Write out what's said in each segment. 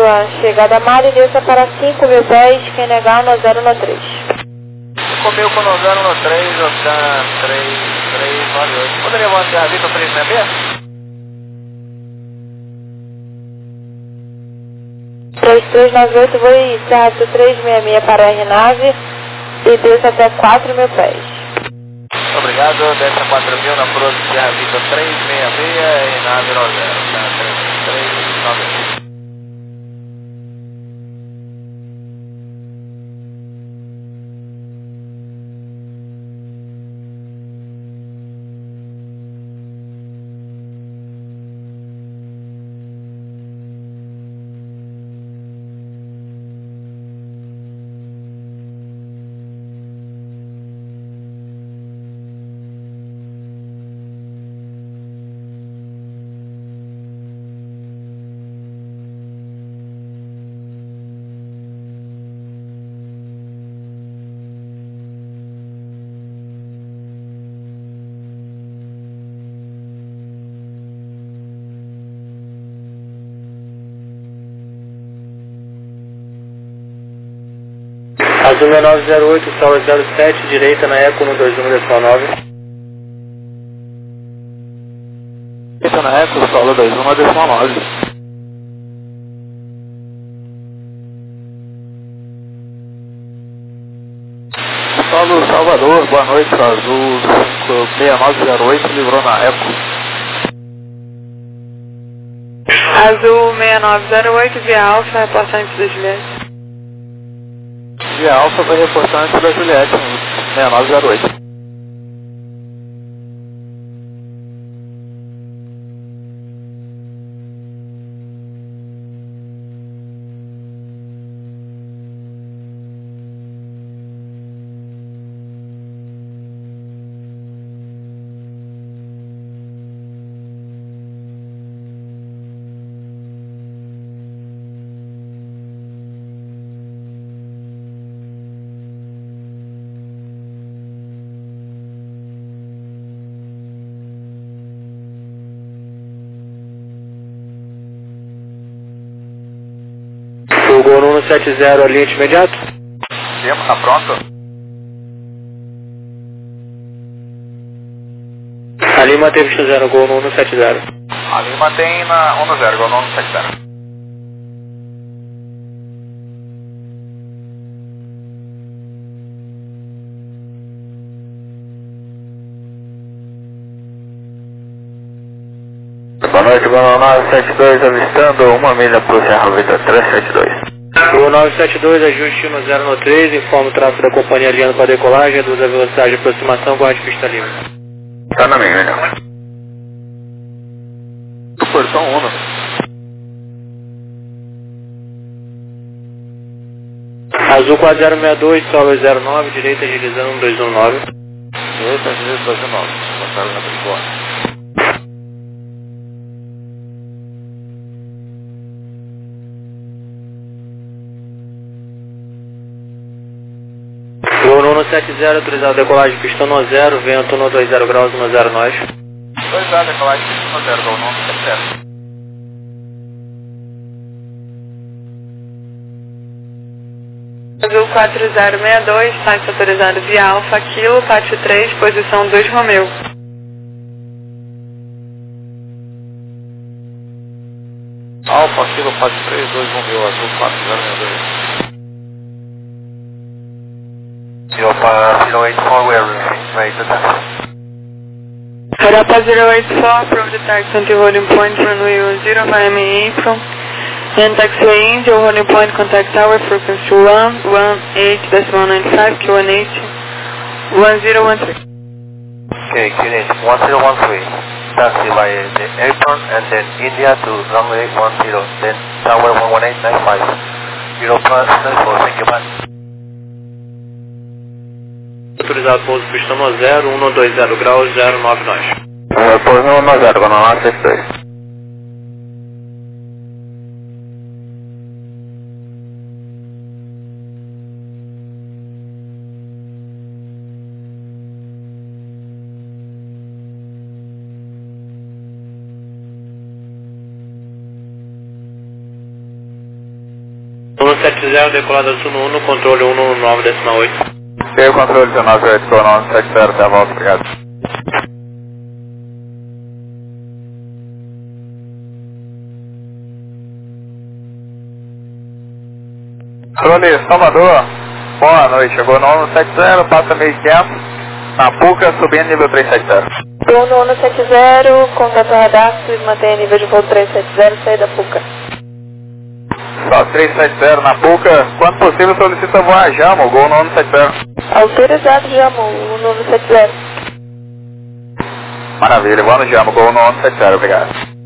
sua chegada, Mari, desça para 5.000 pés, quem negar no 013. 5.000 com 013, Octan 3398. Poderia manter a Vitor 366? 3398, vou iniciar o 366 para a RNAV e desça até 4.000 pés. Obrigado, desce a 4.000 na Prosa Sierra Vitor 366, RNAV 90, Octan 3398. Azul 6908, Sol 07, direita na Eco 121,9. Direita na Eco, Sol 21,9. Solo Salvador, boa noite, Azul 6908, livrou na Eco. Azul 6908, via Alfa, reportar antes da Juliette. Via Alfa vai reportar antes da Juliette, 6908. Gol 170, alinha de imediato. Tempo, tá pronto? Ali manteve 0, Gol 170. Ali mantém na 10, Gol 170. Boa noite, Gol 972, avistando 1 milha para o Serra Vitor 372. Gol 972, ajuste no 013, informa o tráfego da companhia alinhando para decolagem, reduz a velocidade de aproximação, guarde pista livre. Tá na minha, melhor. Portão 1. Azul 4062, Sol 09, direita agilizando 219. Direita agilizando 219, passaram na Brigona. Gol 170, autorizado decolagem pistão no 0, vento no 20 graus no 0 nós. Autorizado decolagem pistão no 0, Gol 170. Azul 4062, táxi autorizado via Alfa, Kilo, pátio 3, posição 2 Romeu. Alfa, Kilo, pátio 3, 2 Romeu, Azul 4062. Europa 084, we are ready to taxi. Europa 084, approve the taxi until holding point, runway 10, Miami April. And taxiway India, holding point, contact tower, frequency 118.95, Q18, 1013. Okay, Q8, 1013. Taxi via the airport and then India to runway 10, then tower 118.95. Europa 04, thank you, man. Autorizado pouso pistão no 0, 120 graus, 09 nós. Pouso no 0, Gol 972. 170, decolada sul 1, controle 119,8. Ok, controle 198, com 170, até a volta, obrigado. Controle Salvador, boa noite, chegou no 170, passa 1500, na PUCA, subindo nível 370. Gol no 170, contato radar, mantenha nível de voo 370, saída da PUCA. Só 370 na PUCA, quando possível solicita voar a Jamo, gol no 170. Autorizado, Jamo, no 170. Maravilha, voa no Jamo, gol no 170, obrigado.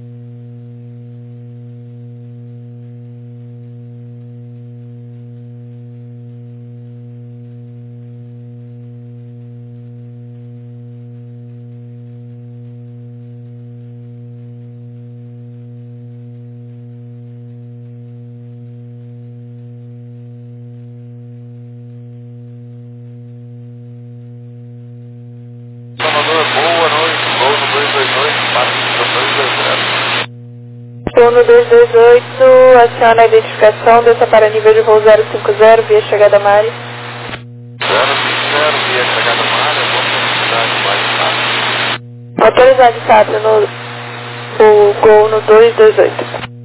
Gol no 228, aciona a identificação, desça para nível de voo 050, via chegada Mari. 050, via chegada Mari, vamos Autorizado, Sábio, no o gol no 228.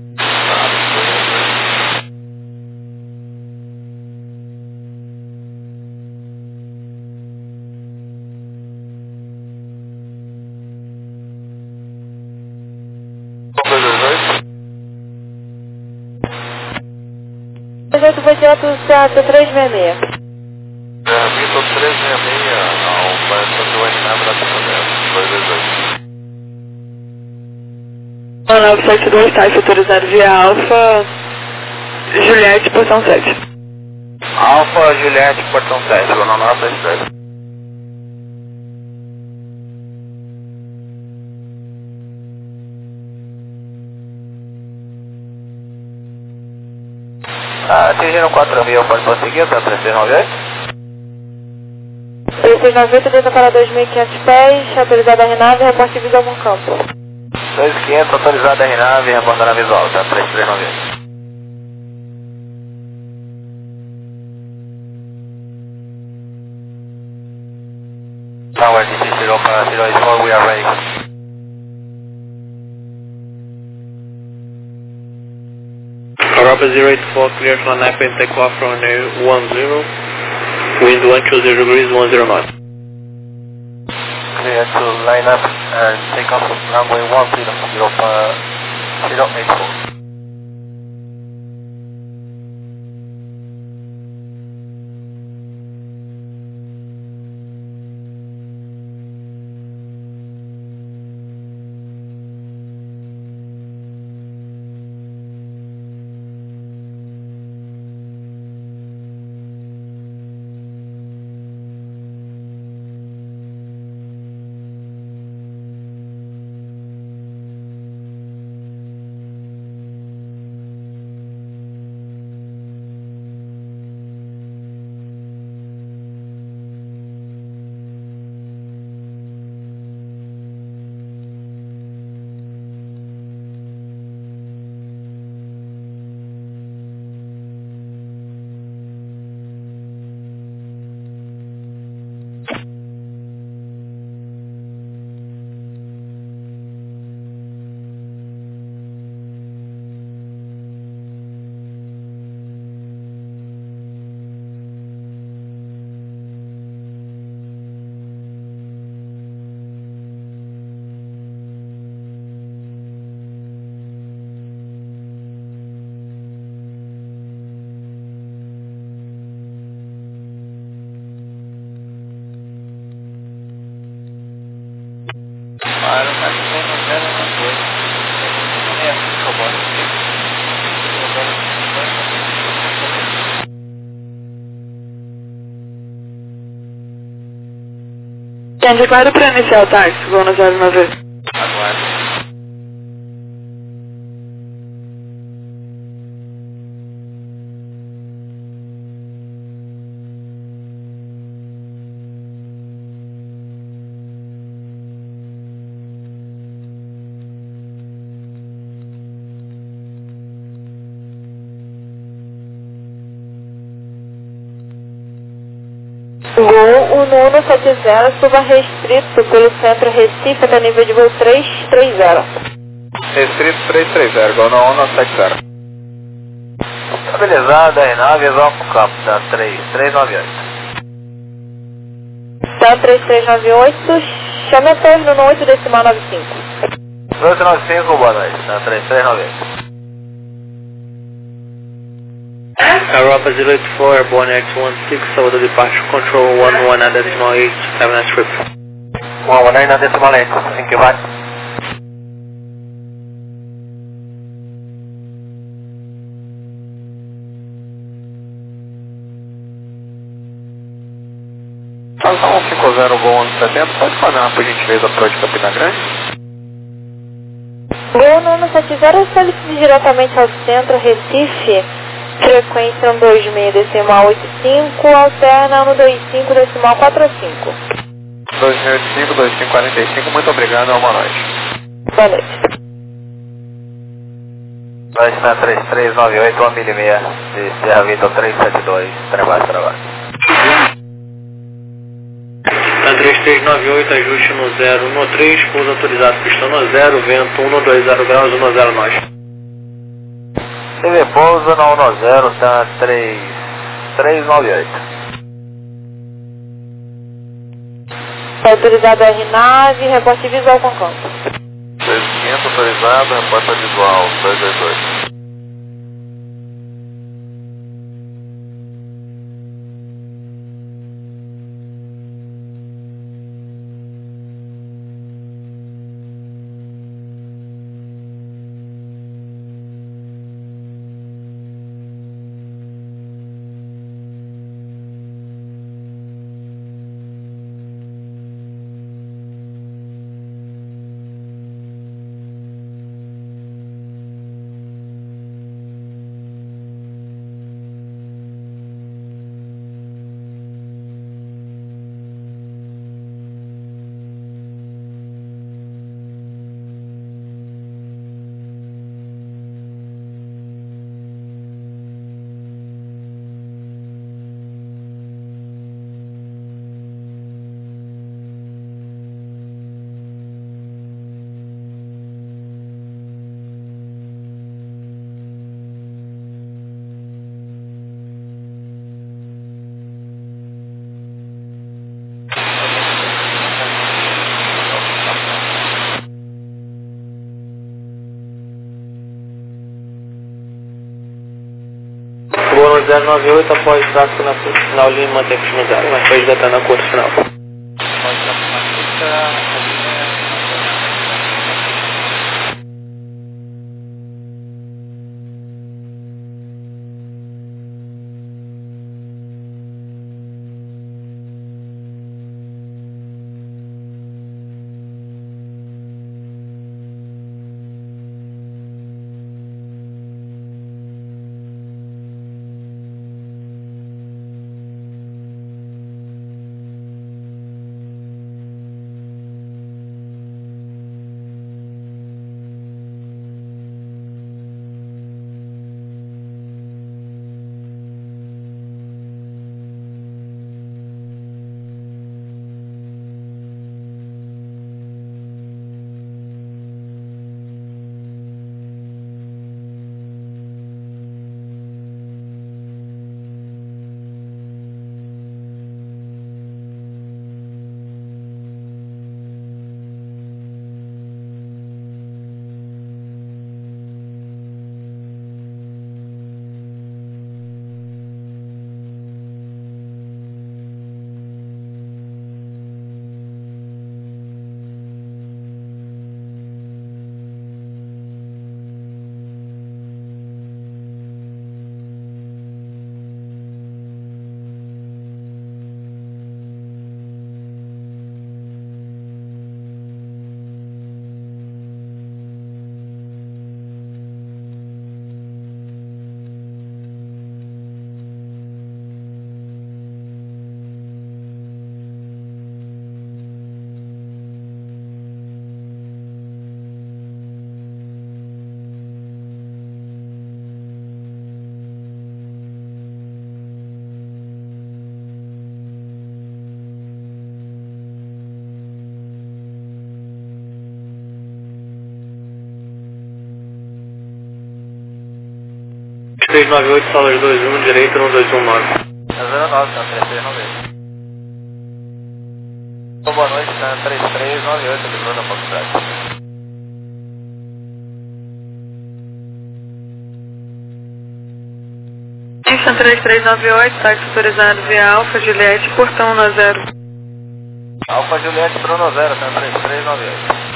Projeto foi direto Seattle 366. Vitor 366, ao Santo Aninado da Pista 228. 972, táxi autorizado via Alfa, Juliette, portão 7. Alfa, Juliette, portão 7, gol no 972. Atingiram 4.000, pode prosseguir, tá 398? 390, desça para 2.500 pés, autorizada a renave, reporte visual no campo. 2.500, autorizada a RNAV, reportando a visual, tá 398. Tower, this is 0 para 084, we are ready. Europa 084, clear to Napa and take off from 10, wind 120 degrees, 10 knots. Clear to line up and take off runway 10, 084. Entende, claro para iniciar o táxi, vou no 090. Aguardo. Gol, o nono 70, suba restrito pelo centro Recife até nível de voo 330. Restrito 330, Gol no 170. Estabilizado, R9, vamos pro campo, tá 3398. Tá 3398, chame a torre no 8 decimal 95. 895, boa noite, tá 3398. Europa 084, Airborne X16, Salvador Departure Control 11.8, have a nice trip. 119 na decimal 8, thank you, bye. Estação 150, Gol 170, pode fazer por gentileza para de Campina Grande? Gol nono 70, solicite diretamente ao centro Recife, frequência 126 decimal 85, alterna 125 decimal 45. 2085, 2545, muito obrigado, boa noite. Boa noite. Noite na 3398, 1 milha e meia, de Serra Vitor 372, trabalho. Na 3398, ajuste no 013, pouso autorizado, pistão no 0, vento 120 graus, 10 nós. CV pouso na 10, tá 3398. Autorizado R9, reporte visual com campo. 2500 autorizado, repórter visual, 222. Gol 098, após tráfego na pista final, linha mantém no 0, mas pode datar na curta final. 3398, salas 21, direita 1219. 09, tá 3398. Boa noite, tá 3398, livrando a faculdade. Houston 3398, táxi autorizado via Alfa, Juliette, portão 10. Alfa Juliette, Bruno 0, tá 3398.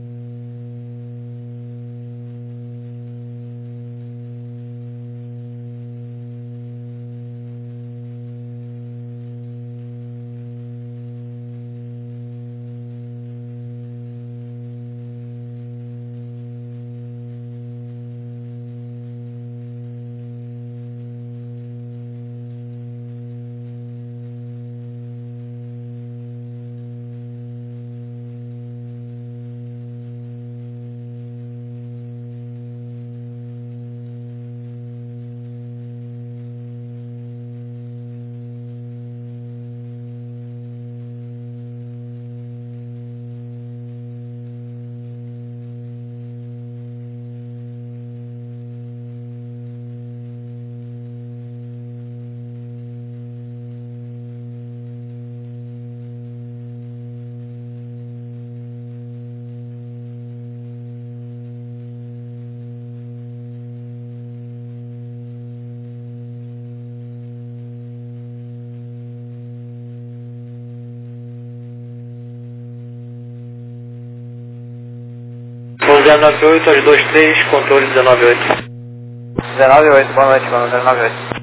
Voo 098, às 23, controle 198. 198, boa noite, mano, 098.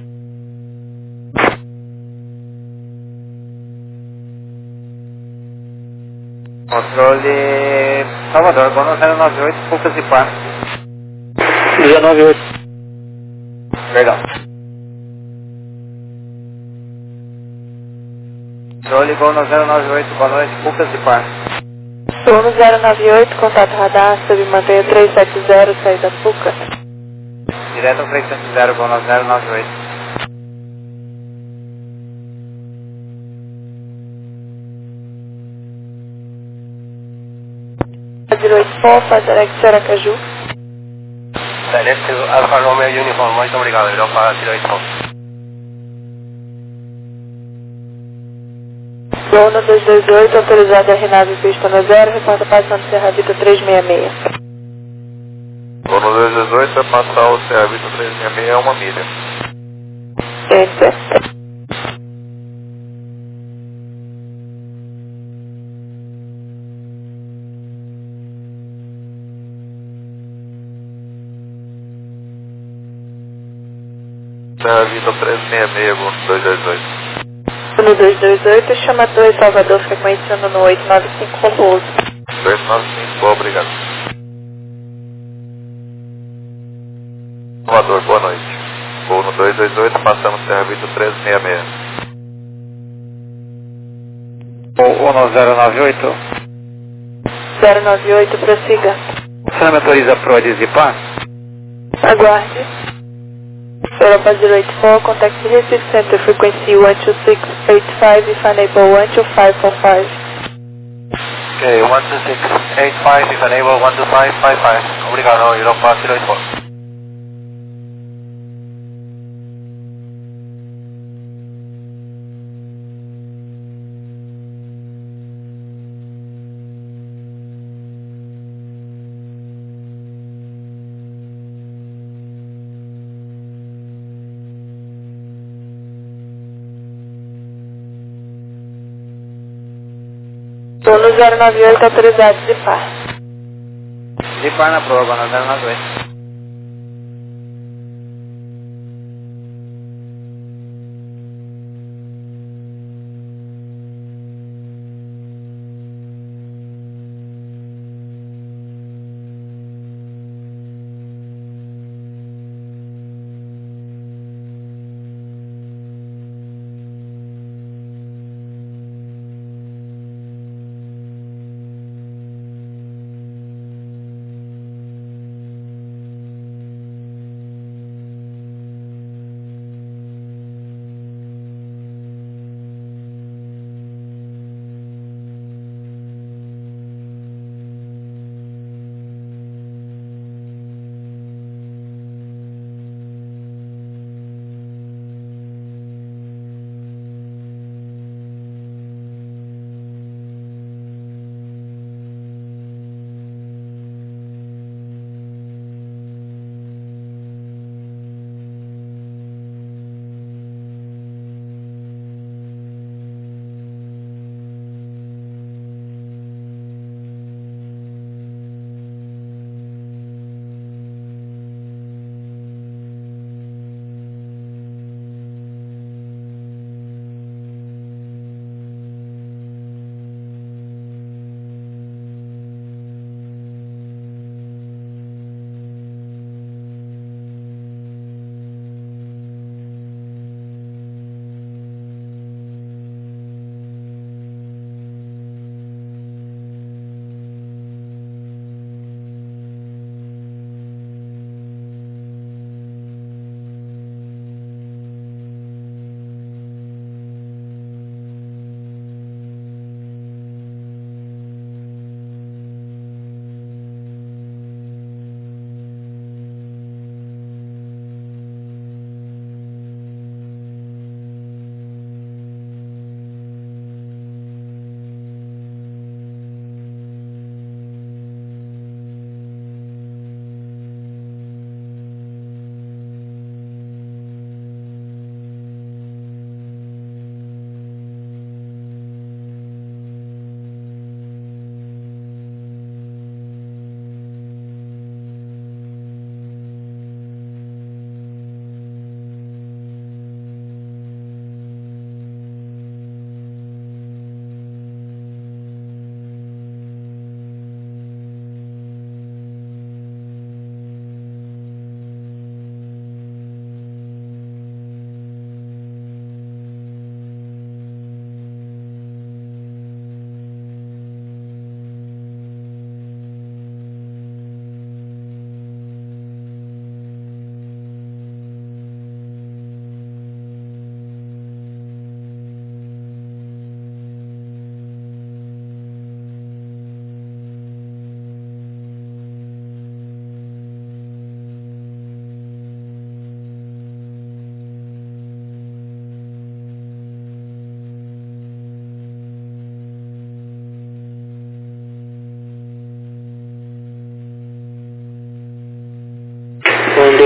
Controle Salvador, boa 098, Pucas e Par. 198. Perdão. Controle Bono 098, boa noite, Pucas e Par. Turno 098, contato radar, submantenha 370, saída Puca. Direto 370, Bono 098. Fazer X Aracaju. Silêncio, Alfa Romeo Uniform, muito obrigado, Europa 08. Bono 228, autorizado a RNAV pista no 0, reporta passando Serra Vita 366. Bono 218 é passar o Serra Vita 366 é uma milha. Enter. Serra Vita 366, Bono 218. No 228, chama 2 Salvador, frequência no 895 com pouso. 295, obrigado. Salvador, boa noite. Voo no 228, passamos Serra Vita 366. O 098. 098, prossiga. Você não me autoriza Pro a desipar? Aguarde. Europa 084, contact Recife Center, frequency 12685, if unable 12545. Ok, 12685, if unable 12555. Obrigado, Europa 084. Turno 098, autorizado de par. De par na prova, no 098.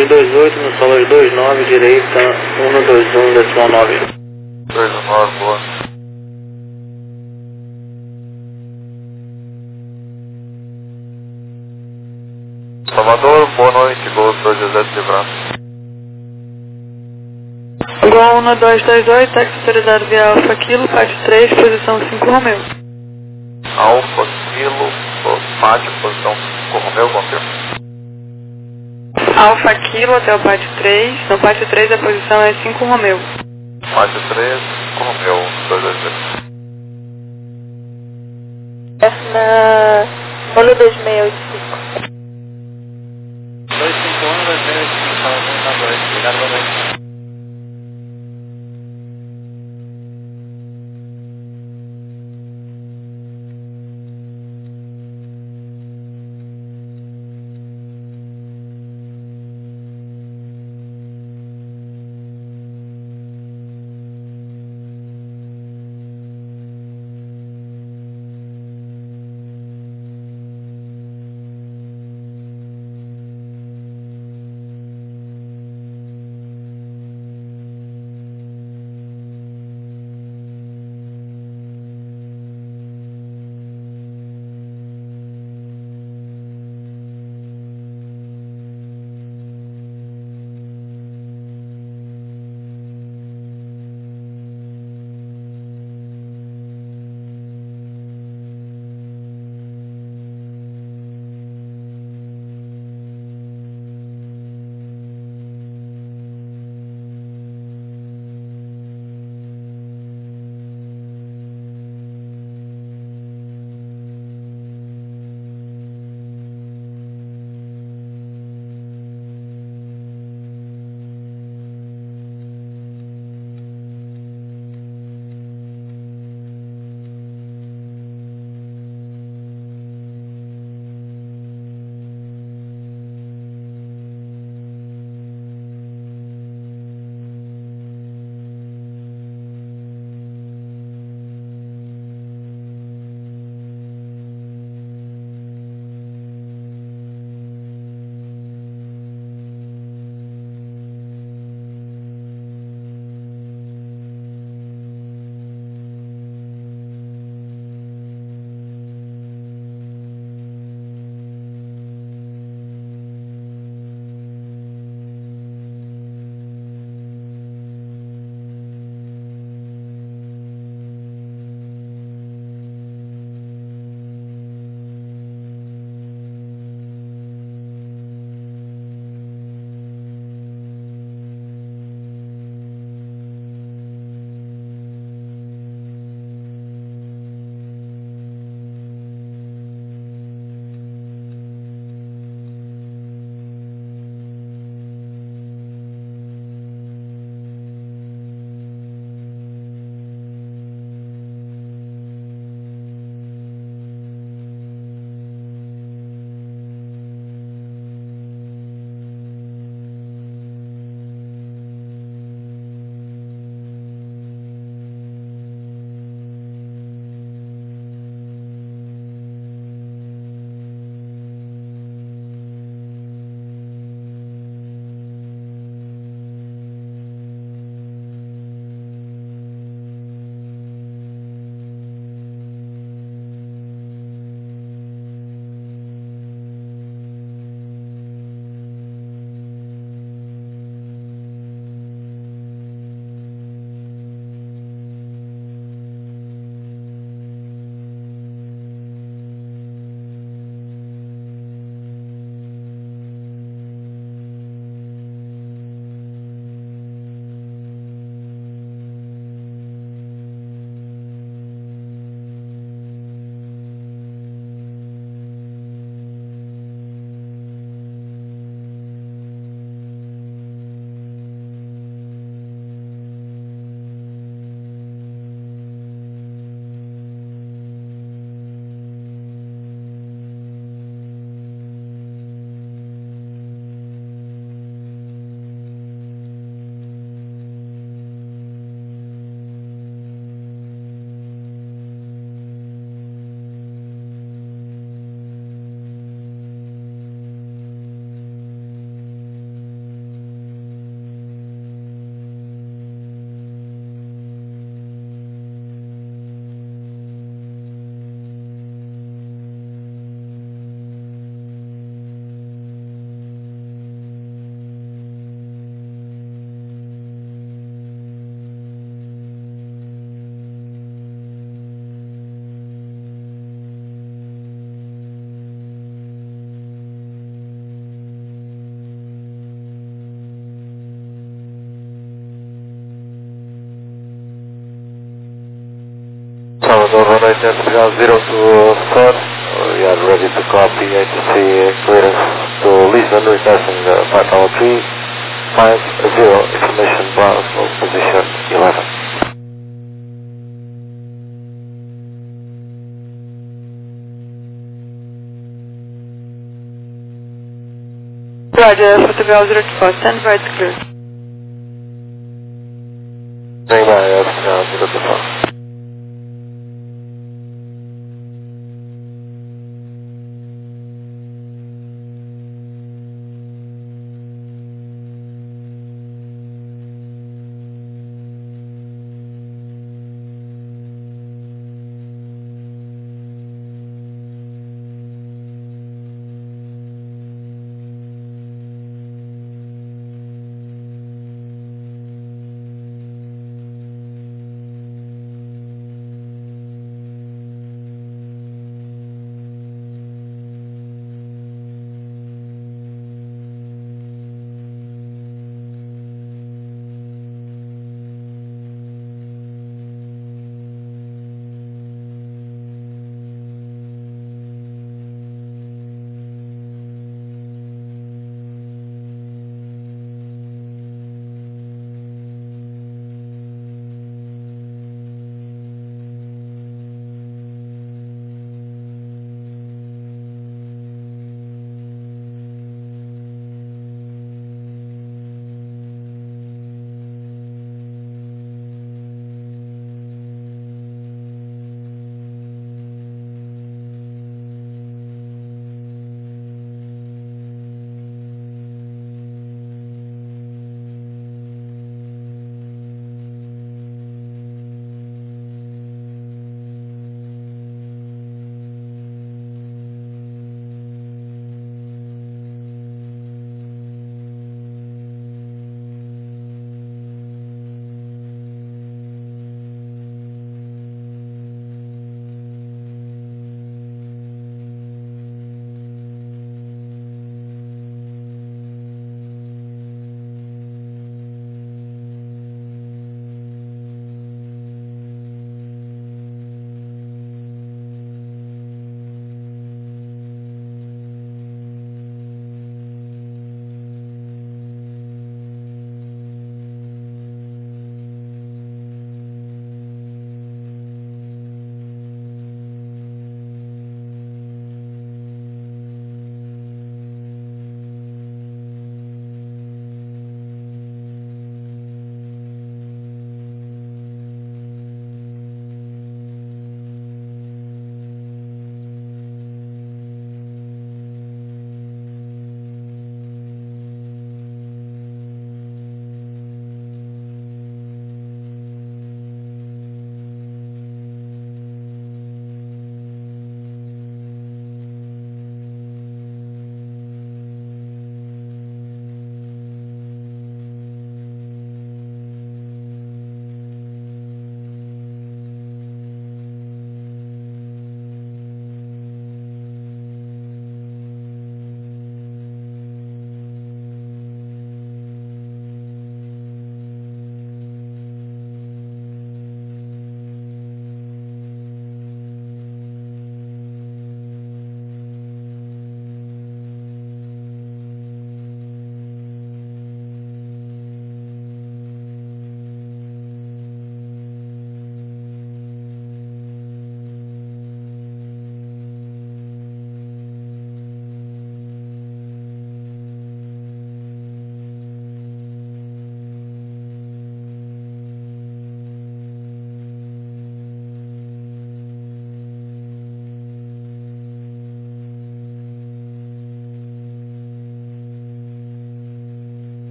228 no Solar 29, direita 121,9. 219, boa. Salvador, boa noite, Gol 217 de Brás. Gol 1228, táxi autorizado via Alfa Kilo, parte 3, posição 5 Romeu. Alfa Kilo, pátio, posição 5 Romeu, confirma. Alfa Kilo até o pátio 3, no pátio 3 a posição é 5 Romeu. Pátio 3, 5 Romeu, 222. Na Olo 2685. 251, 285, na 2, obrigado, boa noite. runway 0 to start. We are ready to copy ATC clearance to Lisbon, requesting 53350, information Brownsville, position 11. Roger, Portugal 04, stand by to clear. Stand by, Portugal 04.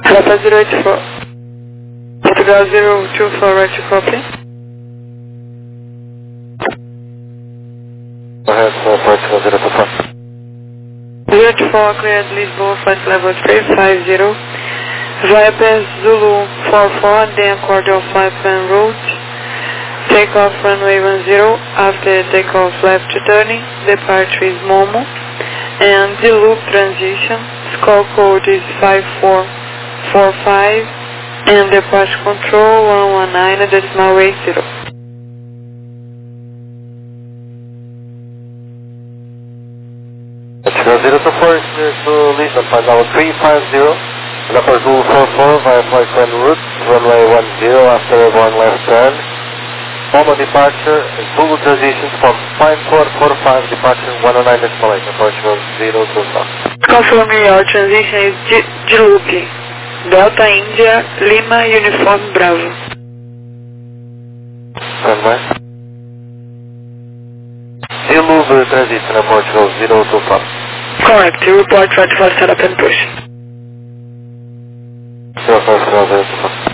Papa 084. Portugal 024, right to copy. Go ahead, Portugal 024. 024, cleared Lisboa, flight level 350. Via Pass Zulu 44, then cordial flight plan route. Takeoff runway 10, after takeoff left turning, departure is Momo. And the loop transition, score code is 5445, and departure control 119.80. Portugal 024 is clear to Lisbon, flight level 350. Number Zulu 44 via flight plan route, runway 10 after one left turn. Momo departure, Zulu transitions from 5445, departure 109.8, Portugal 024. Confirm your transition is Djibouti, Delta India, Lima, Uniform Bravo. Stand by. Zulu transition, Portugal 024. Correct, you report right for setup and push. 024.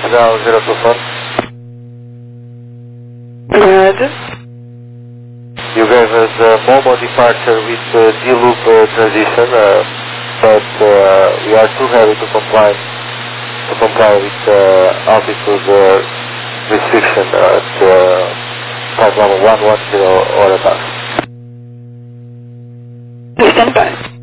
ground 024. Go ahead. You gave us Momo departure with D-loop transition, but we are too heavy to comply with altitude restriction at flight level 110 or above. Stand by.